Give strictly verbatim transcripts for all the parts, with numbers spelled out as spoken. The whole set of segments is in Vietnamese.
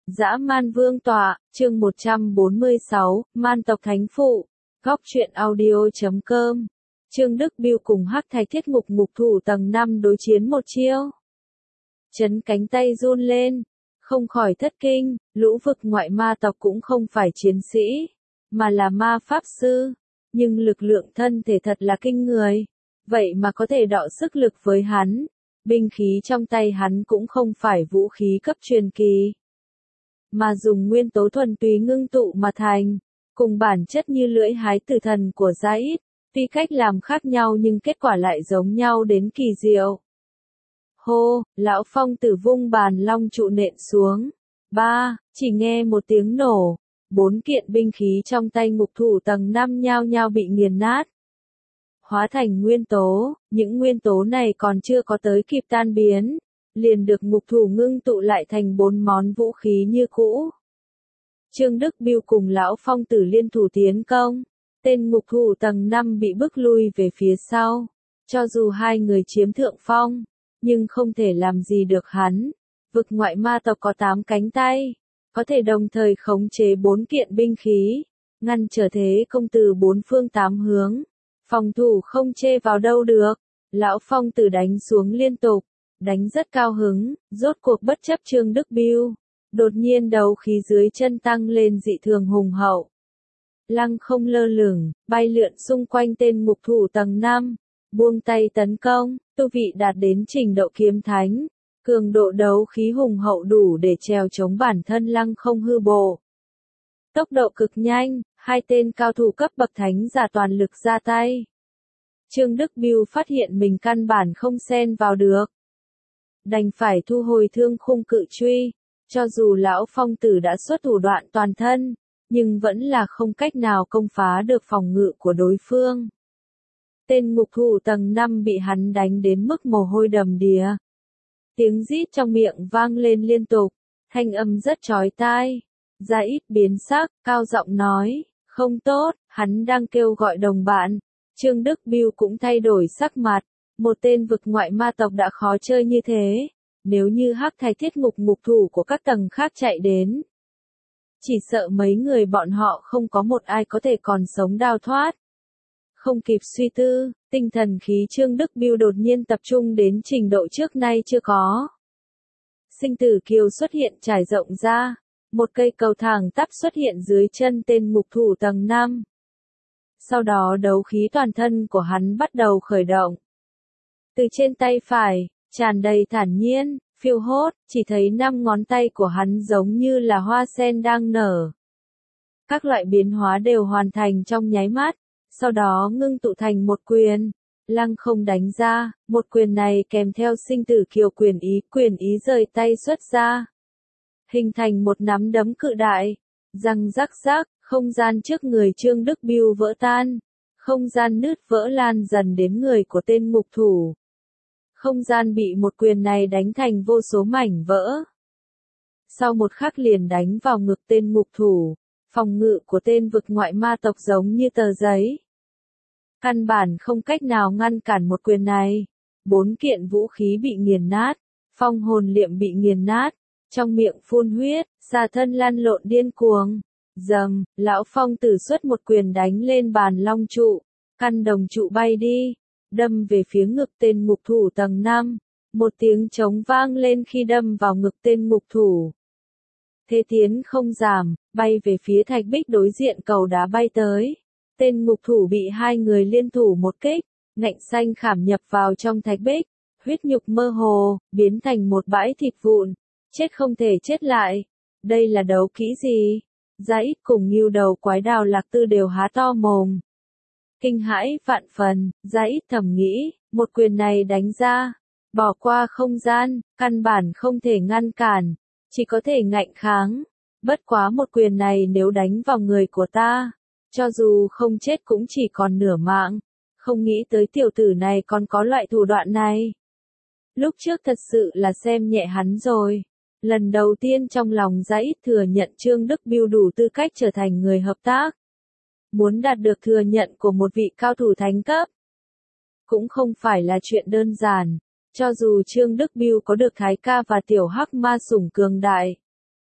Dã man vương tọa, chương một trăm bốn mươi sáu, man tộc thánh phụ. Góc truyện audio chấm com. Trương Đức Biêu cùng Hắc Thạch Thiết Ngục ngục thủ tầng năm đối chiến một chiêu. Chấn cánh tay run lên, không khỏi thất kinh, lũ vực ngoại ma tộc cũng không phải chiến sĩ, mà là ma pháp sư, nhưng lực lượng thân thể thật là kinh người, vậy mà có thể đọ sức lực với hắn. Binh khí trong tay hắn cũng không phải vũ khí cấp truyền kỳ, mà dùng nguyên tố thuần túy ngưng tụ mà thành, cùng bản chất như lưỡi hái tử thần của Zaid, tuy cách làm khác nhau nhưng kết quả lại giống nhau đến kỳ diệu. Hô, lão phong tử vung bàn long trụ nện xuống. Ba, chỉ nghe một tiếng nổ, bốn kiện binh khí trong tay ngục thủ tầng năm nhao nhao bị nghiền nát. Hóa thành nguyên tố, những nguyên tố này còn chưa có tới kịp tan biến, liền được ngục thủ ngưng tụ lại thành bốn món vũ khí như cũ. Trương Đức Biêu cùng lão phong tử liên thủ tiến công, tên ngục thủ tầng năm bị bức lui về phía sau. Cho dù hai người chiếm thượng phong, nhưng không thể làm gì được hắn. Vực ngoại ma tộc có tám cánh tay, có thể đồng thời khống chế bốn kiện binh khí, ngăn trở thế công từ bốn phương tám hướng. Phòng thủ không chê vào đâu được. Lão phong tử đánh xuống liên tục, đánh rất cao hứng, rốt cuộc bất chấp Trương Đức Biêu. Đột nhiên đấu khí dưới chân tăng lên dị thường hùng hậu. Lăng không lơ lửng, bay lượn xung quanh tên ngục thủ tầng năm, buông tay tấn công, tu vị đạt đến trình độ kiếm thánh. Cường độ đấu khí hùng hậu đủ để trèo chống bản thân lăng không hư bộ. Tốc độ cực nhanh, hai tên cao thủ cấp bậc thánh giả toàn lực ra tay. Trương Đức Biêu phát hiện mình căn bản không xen vào được, đành phải thu hồi thương khung cự truy. Cho dù lão phong tử đã xuất thủ đoạn toàn thân, nhưng vẫn là không cách nào công phá được phòng ngự của đối phương. Tên ngục thủ tầng năm bị hắn đánh đến mức mồ hôi đầm đìa. Tiếng rít trong miệng vang lên liên tục, thanh âm rất chói tai. Zaid biến sắc, cao giọng nói, không tốt, hắn đang kêu gọi đồng bạn. Trương Đức Biêu cũng thay đổi sắc mặt, một tên vực ngoại ma tộc đã khó chơi như thế. Nếu như Hắc Thạch Thiết Ngục ngục thủ của các tầng khác chạy đến, chỉ sợ mấy người bọn họ không có một ai có thể còn sống đào thoát. Không kịp suy tư, tinh thần khí Trương Đức Biêu đột nhiên tập trung đến trình độ trước nay chưa có. Sinh tử kiều xuất hiện trải rộng ra, một cây cầu thẳng tắp xuất hiện dưới chân tên ngục thủ tầng năm. Sau đó đấu khí toàn thân của hắn bắt đầu khởi động. Từ trên tay phải, tràn đầy thản nhiên, phiêu hốt, chỉ thấy năm ngón tay của hắn giống như là hoa sen đang nở. Các loại biến hóa đều hoàn thành trong nháy mắt, sau đó ngưng tụ thành một quyền, lăng không đánh ra, một quyền này kèm theo sinh tử kiều quyền ý, quyền ý rời tay xuất ra. Hình thành một nắm đấm cự đại, răng rắc rắc, không gian trước người Trương Đức Biêu vỡ tan, không gian nứt vỡ lan dần đến người của tên ngục thủ. Không gian bị một quyền này đánh thành vô số mảnh vỡ. Sau một khắc liền đánh vào ngực tên ngục thủ, phòng ngự của tên vực ngoại ma tộc giống như tờ giấy. Căn bản không cách nào ngăn cản một quyền này. Bốn kiện vũ khí bị nghiền nát, phong hồn liệm bị nghiền nát, trong miệng phun huyết, xà thân lăn lộn điên cuồng. Dầm, lão phong tử xuất một quyền đánh lên bàn long trụ, căn đồng trụ bay đi, đâm về phía ngực tên ngục thủ tầng năm. Một tiếng trống vang lên khi đâm vào ngực tên ngục thủ. Thế tiến không giảm, bay về phía thạch bích đối diện cầu đá bay tới. Tên ngục thủ bị hai người liên thủ một kích, ngạnh xanh khảm nhập vào trong thạch bích, huyết nhục mơ hồ, biến thành một bãi thịt vụn, chết không thể chết lại. Đây là đấu kỹ gì? Zaid cùng Ngưu Đầu Quái Đào Lạc Tư đều há to mồm. Kinh hãi vạn phần, Zaid thầm nghĩ, một quyền này đánh ra, bỏ qua không gian, căn bản không thể ngăn cản, chỉ có thể ngạnh kháng. Bất quá một quyền này nếu đánh vào người của ta, cho dù không chết cũng chỉ còn nửa mạng. Không nghĩ tới tiểu tử này còn có loại thủ đoạn này. Lúc trước thật sự là xem nhẹ hắn rồi. Lần đầu tiên trong lòng Zaid thừa nhận Trương Đức Biêu đủ tư cách trở thành người hợp tác. Muốn đạt được thừa nhận của một vị cao thủ thánh cấp, cũng không phải là chuyện đơn giản. Cho dù Trương Đức Biêu có được Thái Ca và Tiểu Hắc Ma sủng cường đại,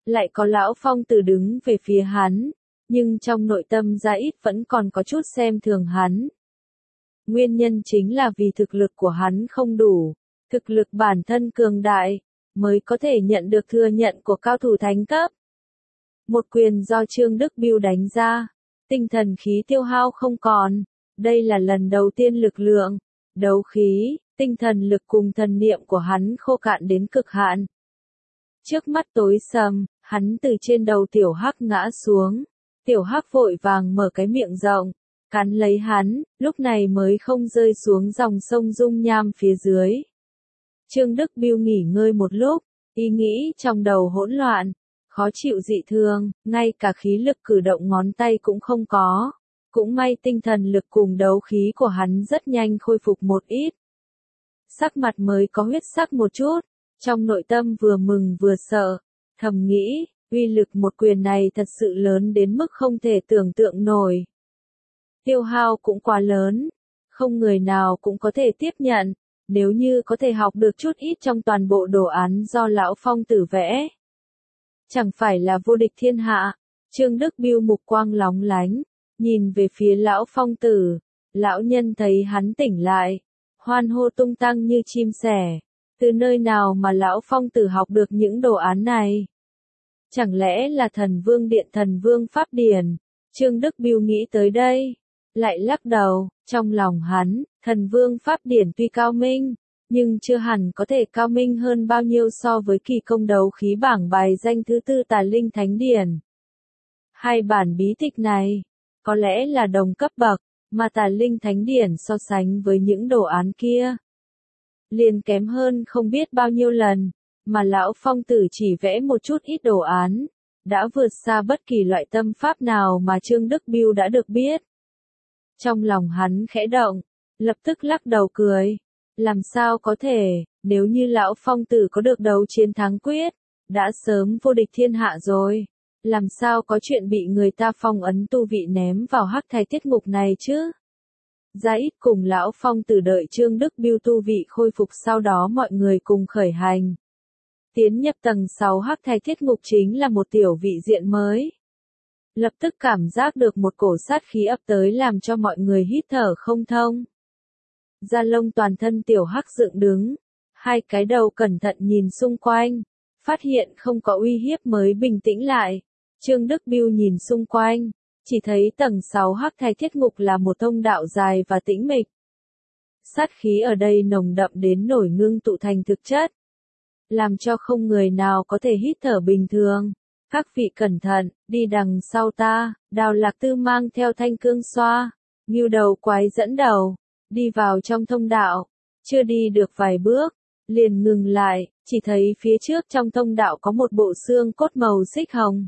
lại có lão phong tử đứng về phía hắn, nhưng trong nội tâm Gia Ít vẫn còn có chút xem thường hắn. Nguyên nhân chính là vì thực lực của hắn không đủ, thực lực bản thân cường đại, mới có thể nhận được thừa nhận của cao thủ thánh cấp. Một quyền do Trương Đức Biêu đánh ra, tinh thần khí tiêu hao không còn, đây là lần đầu tiên lực lượng, đấu khí, tinh thần lực cùng thần niệm của hắn khô cạn đến cực hạn. Trước mắt tối sầm, hắn từ trên đầu tiểu hắc ngã xuống, tiểu hắc vội vàng mở cái miệng rộng, cắn lấy hắn, lúc này mới không rơi xuống dòng sông dung nham phía dưới. Trương Đức Biêu nghỉ ngơi một lúc, ý nghĩ trong đầu hỗn loạn, khó chịu dị thường, ngay cả khí lực cử động ngón tay cũng không có. Cũng may tinh thần lực cùng đấu khí của hắn rất nhanh khôi phục một ít. Sắc mặt mới có huyết sắc một chút, trong nội tâm vừa mừng vừa sợ, thầm nghĩ, uy lực một quyền này thật sự lớn đến mức không thể tưởng tượng nổi. Tiêu hao cũng quá lớn, không người nào cũng có thể tiếp nhận, nếu như có thể học được chút ít trong toàn bộ đồ án do lão phong tử vẽ. Chẳng phải là vô địch thiên hạ. Trương Đức Biêu mục quang lóng lánh, nhìn về phía lão phong tử, lão nhân thấy hắn tỉnh lại, hoan hô tung tăng như chim sẻ, từ nơi nào mà lão phong tử học được những đồ án này? Chẳng lẽ là thần vương điện thần vương pháp điển? Trương Đức Biêu nghĩ tới đây, lại lắc đầu, trong lòng hắn, thần vương pháp điển tuy cao minh, nhưng chưa hẳn có thể cao minh hơn bao nhiêu so với kỳ công đấu khí bảng bài danh thứ tư Tà Linh Thánh Điển. Hai bản bí tịch này, có lẽ là đồng cấp bậc, mà Tà Linh Thánh Điển so sánh với những đồ án kia, liền kém hơn không biết bao nhiêu lần, mà lão phong tử chỉ vẽ một chút ít đồ án, đã vượt xa bất kỳ loại tâm pháp nào mà Trương Đức Biêu đã được biết. Trong lòng hắn khẽ động, lập tức lắc đầu cười, làm sao có thể, nếu như lão phong tử có được đấu chiến thắng quyết, đã sớm vô địch thiên hạ rồi. Làm sao có chuyện bị người ta phong ấn tu vị ném vào hắc thai tiết ngục này chứ? Gia Ít cùng lão phong tử đợi Trương Đức Biêu tu vị khôi phục, sau đó mọi người cùng khởi hành. Tiến nhập tầng sáu hắc thai tiết ngục chính là một tiểu vị diện mới. Lập tức cảm giác được một cổ sát khí ập tới làm cho mọi người hít thở không thông. Da lông toàn thân tiểu hắc dựng đứng, hai cái đầu cẩn thận nhìn xung quanh, phát hiện không có uy hiếp mới bình tĩnh lại. Trương Đức Biêu nhìn xung quanh, chỉ thấy tầng sáu hắc thai thiết ngục là một thông đạo dài và tĩnh mịch. Sát khí ở đây nồng đậm đến nổi ngưng tụ thành thực chất, làm cho không người nào có thể hít thở bình thường. Các vị cẩn thận, đi đằng sau ta. Đào Lạc Tư mang theo thanh cương xoa, Ngưu Đầu Quái dẫn đầu, đi vào trong thông đạo, chưa đi được vài bước, liền ngừng lại, chỉ thấy phía trước trong thông đạo có một bộ xương cốt màu xích hồng,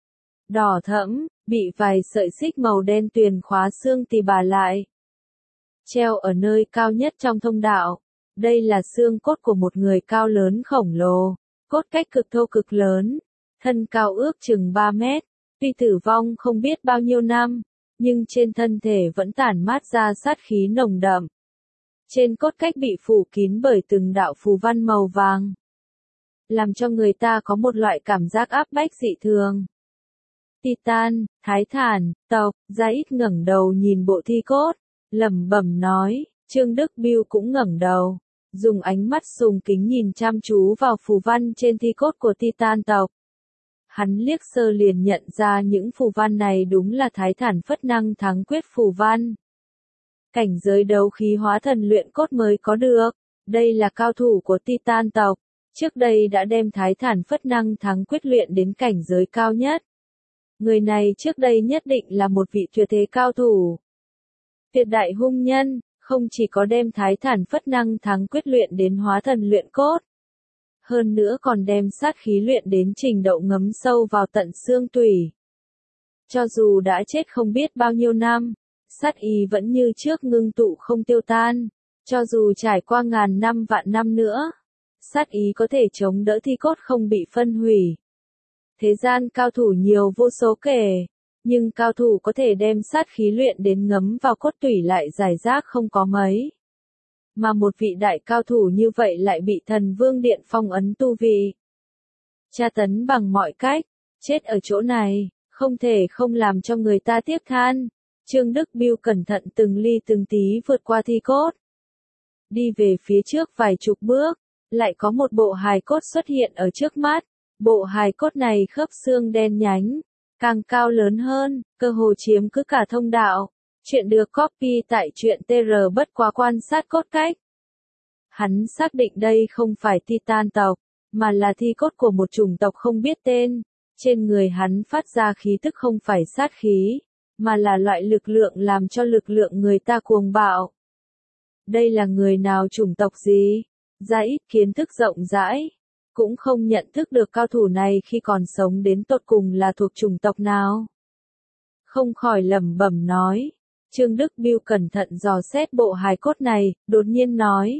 đỏ thẫm, bị vài sợi xích màu đen tuyền khóa xương tì bà lại, treo ở nơi cao nhất trong thông đạo. Đây là xương cốt của một người cao lớn khổng lồ, cốt cách cực thô cực lớn, thân cao ước chừng ba mét, tuy tử vong không biết bao nhiêu năm, nhưng trên thân thể vẫn tản mát ra sát khí nồng đậm. Trên cốt cách bị phủ kín bởi từng đạo phù văn màu vàng, làm cho người ta có một loại cảm giác áp bách dị thường. Titan, Thái Thản, tộc. Gia Ít ngẩng đầu nhìn bộ thi cốt, lẩm bẩm nói. Trương Đức Biêu cũng ngẩng đầu, dùng ánh mắt sùng kính nhìn chăm chú vào phù văn trên thi cốt của Titan tộc. Hắn liếc sơ liền nhận ra những phù văn này đúng là Thái Thản Phất Năng Thắng Quyết phù văn. Cảnh giới đấu khí hóa thần luyện cốt mới có được, đây là cao thủ của Titan tộc, trước đây đã đem Thái Thản Phất Năng Thắng Quyết luyện đến cảnh giới cao nhất. Người này trước đây nhất định là một vị tuyệt thế cao thủ. Tuyệt đại hung nhân, không chỉ có đem Thái Thản Phất Năng Thắng Quyết luyện đến hóa thần luyện cốt, hơn nữa còn đem sát khí luyện đến trình độ ngấm sâu vào tận xương tủy. Cho dù đã chết không biết bao nhiêu năm, sát ý vẫn như trước ngưng tụ không tiêu tan, cho dù trải qua ngàn năm vạn năm nữa, sát ý có thể chống đỡ thi cốt không bị phân hủy. Thế gian cao thủ nhiều vô số kể, nhưng cao thủ có thể đem sát khí luyện đến ngấm vào cốt tủy lại giải rác không có mấy. Mà một vị đại cao thủ như vậy lại bị thần vương điện phong ấn tu vị. tra tấn bằng mọi cách, chết ở chỗ này, không thể không làm cho người ta tiếc than. Trương Đức Biêu cẩn thận từng ly từng tí vượt qua thi cốt. Đi về phía trước vài chục bước, lại có một bộ hài cốt xuất hiện ở trước mắt. Bộ hài cốt này khớp xương đen nhánh, càng cao lớn hơn, cơ hồ chiếm cứ cả thông đạo. Chuyện được copy tại truyện tê rờ bất quá quan sát cốt cách. Hắn xác định đây không phải Titan tộc, mà là thi cốt của một chủng tộc không biết tên. Trên người hắn phát ra khí tức không phải sát khí, mà là loại lực lượng làm cho lực lượng người ta cuồng bạo. Đây là người nào, chủng tộc gì? Ra ít kiến thức rộng rãi, cũng không nhận thức được cao thủ này khi còn sống đến tột cùng là thuộc chủng tộc nào. Không khỏi lẩm bẩm nói. Trương Đức Biêu cẩn thận dò xét bộ hài cốt này, đột nhiên nói.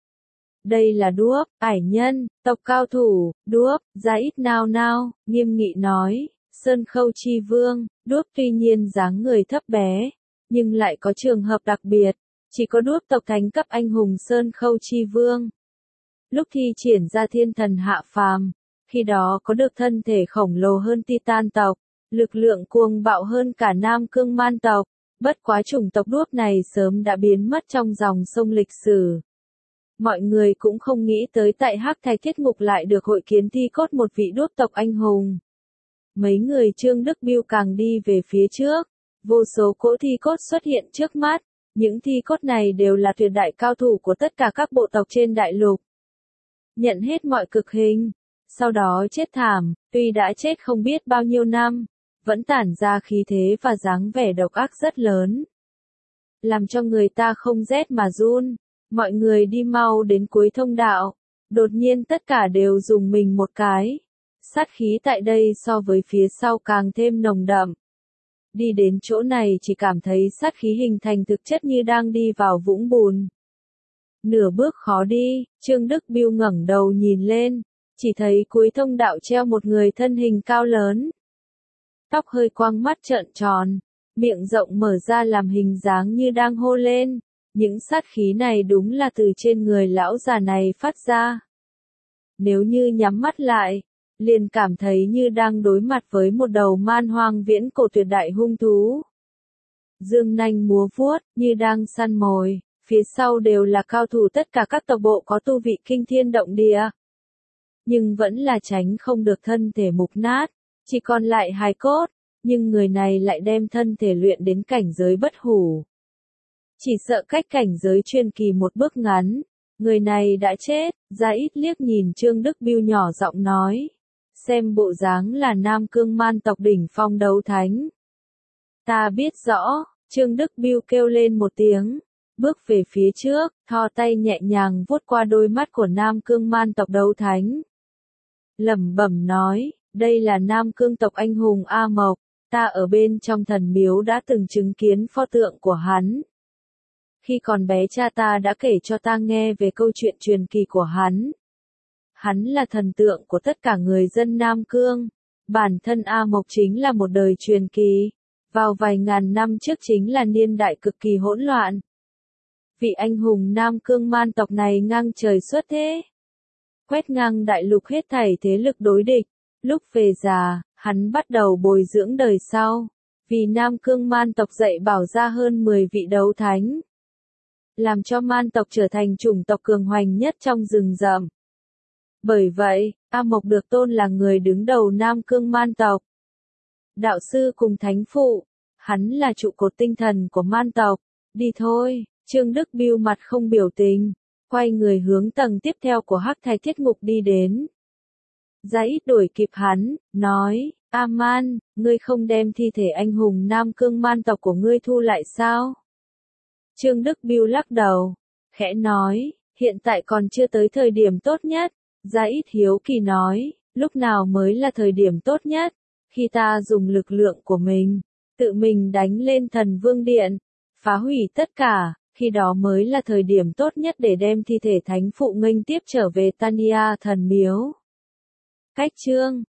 Đây là Đuốc, ải nhân, tộc cao thủ. Đuốc, ra ít nao nao, nghiêm nghị nói. Sơn Khâu Chi Vương. Đuốc tuy nhiên dáng người thấp bé, nhưng lại có trường hợp đặc biệt. Chỉ có Đuốc tộc thánh cấp anh hùng Sơn Khâu Chi Vương. Lúc thi triển ra thiên thần hạ phàm, khi đó có được thân thể khổng lồ hơn Titan tộc, lực lượng cuồng bạo hơn cả Nam Cương Man tộc. Bất quá chủng tộc Đuốc này sớm đã biến mất trong dòng sông lịch sử. Mọi người cũng không nghĩ tới tại Hắc Thạch Thiết Ngục lại được hội kiến thi cốt một vị Đuốc tộc anh hùng. Mấy người Trương Đức Biêu càng đi về phía trước, vô số cỗ thi cốt xuất hiện trước mắt. Những thi cốt này đều là tuyệt đại cao thủ của tất cả các bộ tộc trên đại lục. Nhận hết mọi cực hình, sau đó chết thảm, tuy đã chết không biết bao nhiêu năm, vẫn tản ra khí thế và dáng vẻ độc ác rất lớn. Làm cho người ta không rét mà run. Mọi người đi mau đến cuối thông đạo, đột nhiên tất cả đều dùng mình một cái. Sát khí tại đây so với phía sau càng thêm nồng đậm. Đi đến chỗ này chỉ cảm thấy sát khí hình thành thực chất như đang đi vào vũng bùn. Nửa bước khó đi, Trương Đức Biêu ngẩng đầu nhìn lên, chỉ thấy cuối thông đạo treo một người thân hình cao lớn. Tóc hơi quăng, mắt trợn tròn, miệng rộng mở ra làm hình dáng như đang hô lên. Những sát khí này đúng là từ trên người lão già này phát ra. Nếu như nhắm mắt lại, liền cảm thấy như đang đối mặt với một đầu man hoang viễn cổ tuyệt đại hung thú. Dương nanh múa vuốt, như đang săn mồi, phía sau đều là cao thủ tất cả các tộc bộ có tu vị kinh thiên động địa. Nhưng vẫn là tránh không được thân thể mục nát, chỉ còn lại hài cốt, nhưng người này lại đem thân thể luyện đến cảnh giới bất hủ. Chỉ sợ cách cảnh giới truyền kỳ một bước ngắn, người này đã chết. Ra ít liếc nhìn Trương Đức Biêu nhỏ giọng nói. Xem bộ dáng là Nam Cương Man tộc đỉnh phong đấu thánh. Ta biết rõ, Trương Đức Biêu kêu lên một tiếng, bước về phía trước, thò tay nhẹ nhàng vuốt qua đôi mắt của Nam Cương Man tộc đấu thánh. Lẩm bẩm nói, đây là Nam Cương tộc anh hùng A Mộc, ta ở bên trong thần miếu đã từng chứng kiến pho tượng của hắn. Khi còn bé cha ta đã kể cho ta nghe về câu chuyện truyền kỳ của hắn. Hắn là thần tượng của tất cả người dân Nam Cương. Bản thân A Mộc chính là một đời truyền kỳ. Vào vài ngàn năm trước chính là niên đại cực kỳ hỗn loạn. Vị anh hùng Nam Cương Man tộc này ngang trời xuất thế. Quét ngang đại lục hết thảy thế lực đối địch. Lúc về già, hắn bắt đầu bồi dưỡng đời sau. Vì Nam Cương Man tộc dạy bảo ra hơn mười vị đấu thánh. Làm cho Man tộc trở thành chủng tộc cường hoành nhất trong rừng rậm. Bởi vậy, A Mộc được tôn là người đứng đầu Nam Cương Man tộc. Đạo sư cùng thánh phụ, hắn là trụ cột tinh thần của Man tộc. Đi thôi, Trương Đức Biêu mặt không biểu tình, quay người hướng tầng tiếp theo của Hắc Thạch Thiết Ngục đi đến. Ra ít đuổi kịp hắn, nói, A Man, ngươi không đem thi thể anh hùng Nam Cương Man tộc của ngươi thu lại sao? Trương Đức Biêu lắc đầu, khẽ nói, hiện tại còn chưa tới thời điểm tốt nhất. Ra ít hiếu kỳ nói, lúc nào mới là thời điểm tốt nhất? Khi ta dùng lực lượng của mình, tự mình đánh lên thần vương điện, phá hủy tất cả, khi đó mới là thời điểm tốt nhất để đem thi thể thánh phụ nghênh tiếp trở về Tania thần miếu. Cách chương